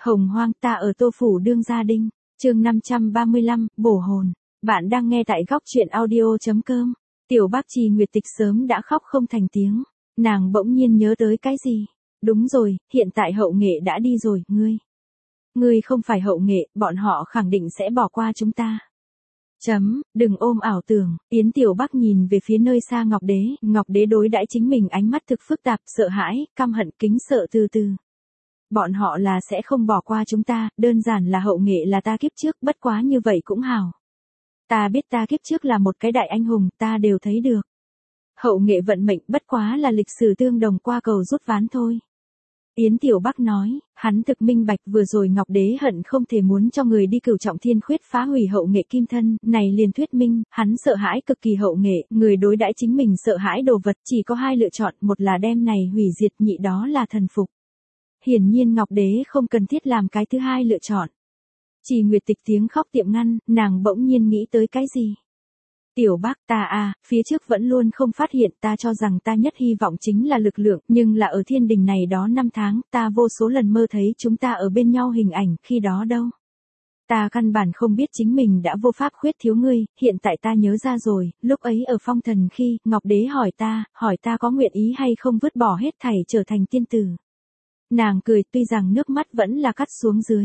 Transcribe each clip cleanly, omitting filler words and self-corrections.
Hồng hoang ta ở Tô Phủ Đương Gia Đinh, chương 535, bổ hồn. Bạn đang nghe tại góc truyện audio.com. Tiểu Bác Trì Nguyệt Tịch sớm đã khóc không thành tiếng. Nàng bỗng nhiên nhớ tới cái gì? Đúng rồi, hiện tại Hậu Nghệ đã đi rồi, Ngươi không phải Hậu Nghệ, bọn họ khẳng định sẽ bỏ qua chúng ta. Đừng ôm ảo tưởng, Yến Tiểu Bắc nhìn về phía nơi xa Ngọc Đế đối đãi chính mình ánh mắt thực phức tạp, sợ hãi, căm hận, kính sợ từ từ. Bọn họ là sẽ không bỏ qua chúng ta, đơn giản là Hậu Nghệ là ta kiếp trước, bất quá như vậy cũng hảo. Ta biết ta kiếp trước là một cái đại anh hùng, ta đều thấy được. Hậu Nghệ vận mệnh bất quá là lịch sử tương đồng qua cầu rút ván thôi. Yến Tiểu Bắc nói, hắn thực minh bạch vừa rồi Ngọc Đế hận không thể muốn cho người đi Cửu Trọng Thiên Khuyết phá hủy Hậu Nghệ kim thân, này liền thuyết minh, hắn sợ hãi cực kỳ Hậu Nghệ, người đối đãi chính mình sợ hãi đồ vật, chỉ có hai lựa chọn, một là đem này hủy diệt, nhị đó là thần phục. Hiển nhiên Ngọc Đế không cần thiết làm cái thứ hai lựa chọn. Trì Nguyệt Tịch tiếng khóc tiệm ngăn, nàng bỗng nhiên nghĩ tới cái gì? Tiểu Bác ta phía trước vẫn luôn không phát hiện, ta cho rằng ta nhất hy vọng chính là lực lượng, nhưng là ở thiên đình này đó 5 tháng, ta vô số lần mơ thấy chúng ta ở bên nhau hình ảnh, khi đó đâu. Ta căn bản không biết chính mình đã vô pháp khuyết thiếu ngươi, hiện tại ta nhớ ra rồi, lúc ấy ở phong thần khi, Ngọc Đế hỏi ta có nguyện ý hay không vứt bỏ hết thảy trở thành tiên tử. Nàng cười, tuy rằng nước mắt vẫn là cắt xuống dưới.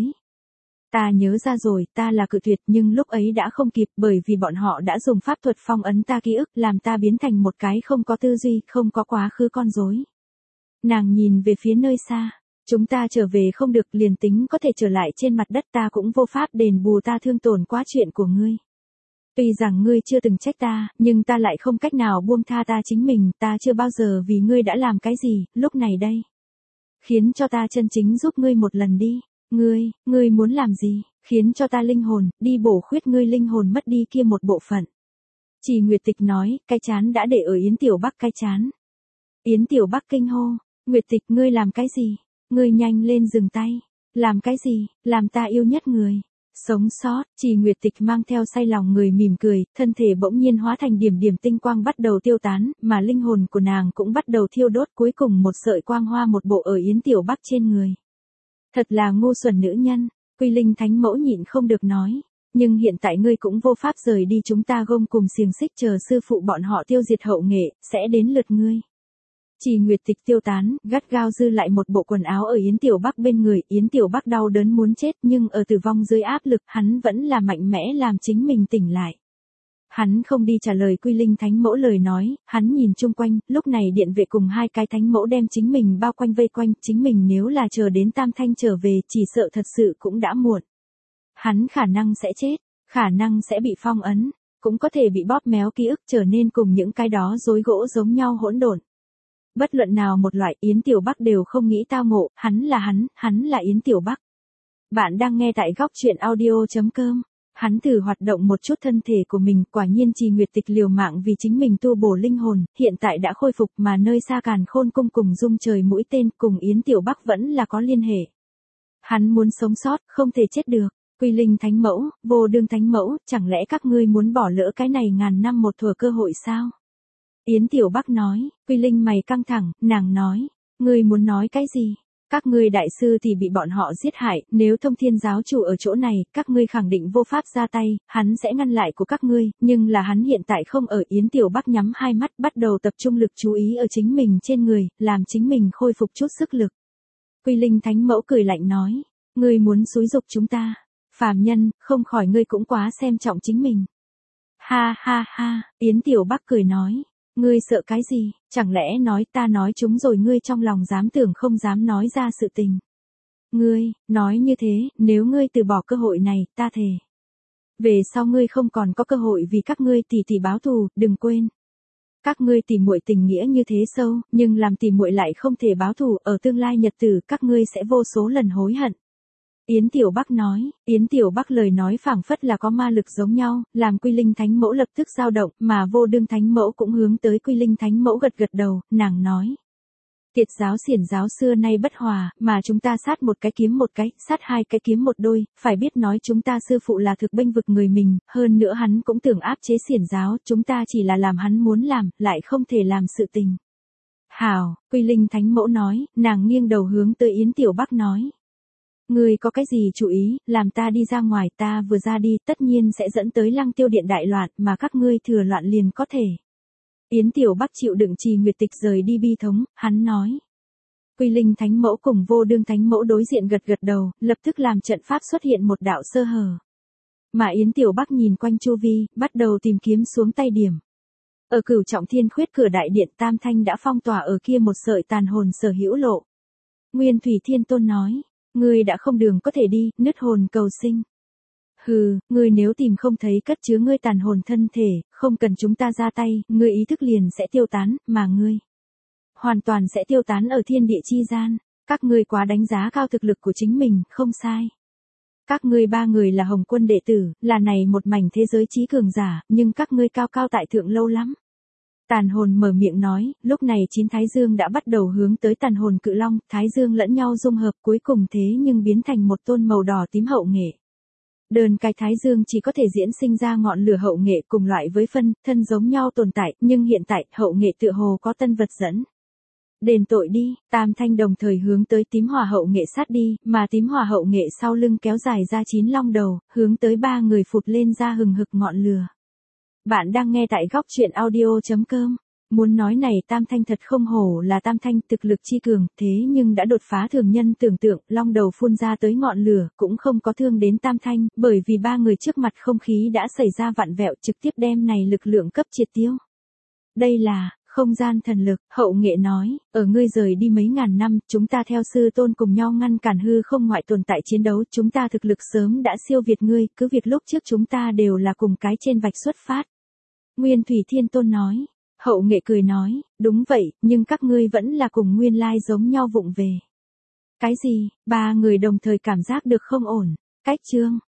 Ta nhớ ra rồi, ta là cự tuyệt, nhưng lúc ấy đã không kịp, bởi vì bọn họ đã dùng pháp thuật phong ấn ta ký ức, làm ta biến thành một cái không có tư duy, không có quá khứ con rối. Nàng nhìn về phía nơi xa, chúng ta trở về không được, liền tính có thể trở lại trên mặt đất, ta cũng vô pháp đền bù ta thương tổn quá chuyện của ngươi. Tuy rằng ngươi chưa từng trách ta, nhưng ta lại không cách nào buông tha ta chính mình, ta chưa bao giờ vì ngươi đã làm cái gì, lúc này đây. Khiến cho ta chân chính giúp ngươi một lần đi. Ngươi muốn làm gì? Khiến cho ta linh hồn, đi bổ khuyết ngươi linh hồn mất đi kia một bộ phận. Trì Nguyệt Tịch nói, cái chán đã để ở Yến Tiểu Bắc cái chán. Yến Tiểu Bắc kinh hô, Nguyệt Tịch ngươi làm cái gì? Ngươi nhanh lên dừng tay. Làm cái gì? Làm ta yêu nhất người. Sống sót, Trì Nguyệt Tịch mang theo say lòng người mỉm cười, thân thể bỗng nhiên hóa thành điểm điểm tinh quang bắt đầu tiêu tán, mà linh hồn của nàng cũng bắt đầu thiêu đốt, cuối cùng một sợi quang hoa một bộ ở Yến Tiểu Bắc trên người. Thật là ngu xuẩn nữ nhân, Quy Linh Thánh Mẫu nhịn không được nói, nhưng hiện tại ngươi cũng vô pháp rời đi, chúng ta gông cùng xiềng xích chờ sư phụ bọn họ tiêu diệt Hậu Nghệ, sẽ đến lượt ngươi. Trì Nguyệt Tịch tiêu tán, gắt gao dư lại một bộ quần áo ở Yến Tiểu Bắc bên người, Yến Tiểu Bắc đau đớn muốn chết, nhưng ở tử vong dưới áp lực, hắn vẫn là mạnh mẽ làm chính mình tỉnh lại. Hắn không đi trả lời Quy Linh Thánh Mẫu lời nói, hắn nhìn chung quanh, lúc này điện vệ cùng hai cái thánh mẫu đem chính mình bao quanh vây quanh, chính mình nếu là chờ đến Tam Thanh trở về, chỉ sợ thật sự cũng đã muộn. Hắn khả năng sẽ chết, khả năng sẽ bị phong ấn, cũng có thể bị bóp méo ký ức trở nên cùng những cái đó rối gỗ giống nhau hỗn độn. Bất luận nào một loại Yến Tiểu Bắc đều không nghĩ tao ngộ, hắn là Yến Tiểu Bắc. Bạn đang nghe tại góc truyện audio.com. Hắn thử hoạt động một chút thân thể của mình, quả nhiên Trì Nguyệt Tịch liều mạng vì chính mình tu bổ linh hồn, hiện tại đã khôi phục, mà nơi xa Càn Khôn cung cùng Dung Trời mũi tên cùng Yến Tiểu Bắc vẫn là có liên hệ. Hắn muốn sống sót, không thể chết được. Quy Linh Thánh Mẫu, Vô Đương Thánh Mẫu, chẳng lẽ các ngươi muốn bỏ lỡ cái này ngàn năm một thuở cơ hội sao? Yến Tiểu Bắc nói, Quy Linh mày căng thẳng, nàng nói, ngươi muốn nói cái gì? Các ngươi đại sư thì bị bọn họ giết hại, nếu Thông Thiên giáo chủ ở chỗ này, các ngươi khẳng định vô pháp ra tay, hắn sẽ ngăn lại của các ngươi, nhưng là hắn hiện tại không ở. Yến Tiểu Bắc nhắm hai mắt, bắt đầu tập trung lực chú ý ở chính mình trên người, làm chính mình khôi phục chút sức lực. Quy Linh Thánh Mẫu cười lạnh nói, ngươi muốn xúi giục chúng ta, phàm nhân, không khỏi ngươi cũng quá xem trọng chính mình. Ha ha ha, Yến Tiểu Bắc cười nói. Ngươi sợ cái gì, chẳng lẽ nói ta nói chúng rồi ngươi trong lòng dám tưởng không dám nói ra sự tình. Ngươi, nói như thế, nếu ngươi từ bỏ cơ hội này, ta thề. Về sau ngươi không còn có cơ hội vì các ngươi tỷ tỷ báo thù, đừng quên. Các ngươi tỷ muội tình nghĩa như thế sâu, nhưng làm tỷ muội lại không thể báo thù, ở tương lai nhật tử các ngươi sẽ vô số lần hối hận. Yến Tiểu Bắc nói, Yến Tiểu Bắc lời nói phảng phất là có ma lực giống nhau, làm Quy Linh Thánh Mẫu lập tức dao động, mà Vô Đương Thánh Mẫu cũng hướng tới Quy Linh Thánh Mẫu gật gật đầu, nàng nói. Tiệt giáo xiển giáo xưa nay bất hòa, mà chúng ta sát một cái kiếm một cái, sát hai cái kiếm một đôi, phải biết nói chúng ta sư phụ là thực bênh vực người mình, hơn nữa hắn cũng tưởng áp chế xiển giáo, chúng ta chỉ là làm hắn muốn làm, lại không thể làm sự tình. Hảo, Quy Linh Thánh Mẫu nói, nàng nghiêng đầu hướng tới Yến Tiểu Bắc nói. Ngươi có cái gì chú ý, làm ta đi ra ngoài, ta vừa ra đi, tất nhiên sẽ dẫn tới Lăng Tiêu Điện đại loạn, mà các ngươi thừa loạn liền có thể. Yến Tiểu Bắc chịu đựng Trì Nguyệt Tịch rời đi bi thống, hắn nói. Quy Linh Thánh Mẫu cùng Vô Đương Thánh Mẫu đối diện gật gật đầu, lập tức làm trận pháp xuất hiện một đạo sơ hở. Mà Yến Tiểu Bắc nhìn quanh chu vi, bắt đầu tìm kiếm xuống tay điểm. Ở Cửu Trọng Thiên Khuyết cửa đại điện, Tam Thanh đã phong tỏa ở kia một sợi tàn hồn sở hữu lộ. Nguyên Thủy Thiên Tôn nói, ngươi đã không đường có thể đi, nứt hồn cầu sinh. Hừ, ngươi nếu tìm không thấy cất chứa ngươi tàn hồn thân thể, không cần chúng ta ra tay, ngươi ý thức liền sẽ tiêu tán, mà ngươi hoàn toàn sẽ tiêu tán ở thiên địa chi gian. Các ngươi quá đánh giá cao thực lực của chính mình, không sai. Các ngươi ba người là Hồng Quân đệ tử, là này một mảnh thế giới trí cường giả, nhưng các ngươi cao cao tại thượng lâu lắm. Tàn hồn mở miệng nói, lúc này 9 Thái Dương đã bắt đầu hướng tới tàn hồn cự long, Thái Dương lẫn nhau dung hợp cuối cùng thế nhưng biến thành một tôn màu đỏ tím hậu nghệ. Đơn cái Thái Dương chỉ có thể diễn sinh ra ngọn lửa hậu nghệ cùng loại với phân, thân giống nhau tồn tại, nhưng hiện tại hậu nghệ tựa hồ có tân vật dẫn. Đền tội đi, Tam Thanh đồng thời hướng tới tím hỏa hậu nghệ sát đi, mà tím hỏa hậu nghệ sau lưng kéo dài ra 9 long đầu, hướng tới 3 người phụt lên ra hừng hực ngọn lửa. Bạn đang nghe tại góc truyện audio.com. Muốn nói này Tam Thanh thật không hổ là Tam Thanh, thực lực chi cường, thế nhưng đã đột phá thường nhân tưởng tượng, long đầu phun ra tới ngọn lửa, cũng không có thương đến Tam Thanh, bởi vì 3 người trước mặt không khí đã xảy ra vặn vẹo trực tiếp đem này lực lượng cấp triệt tiêu. Đây là không gian thần lực, hậu nghệ nói, ở ngươi rời đi mấy ngàn năm, chúng ta theo sư tôn cùng nhau ngăn cản hư không ngoại tồn tại chiến đấu, chúng ta thực lực sớm đã siêu việt ngươi, cứ việc lúc trước chúng ta đều là cùng cái trên vạch xuất phát. Nguyên Thủy Thiên Tôn nói, hậu nghệ cười nói, đúng vậy, nhưng các ngươi vẫn là cùng nguyên lai giống nhau vụng về. Cái gì, 3 người đồng thời cảm giác được không ổn, cách chương.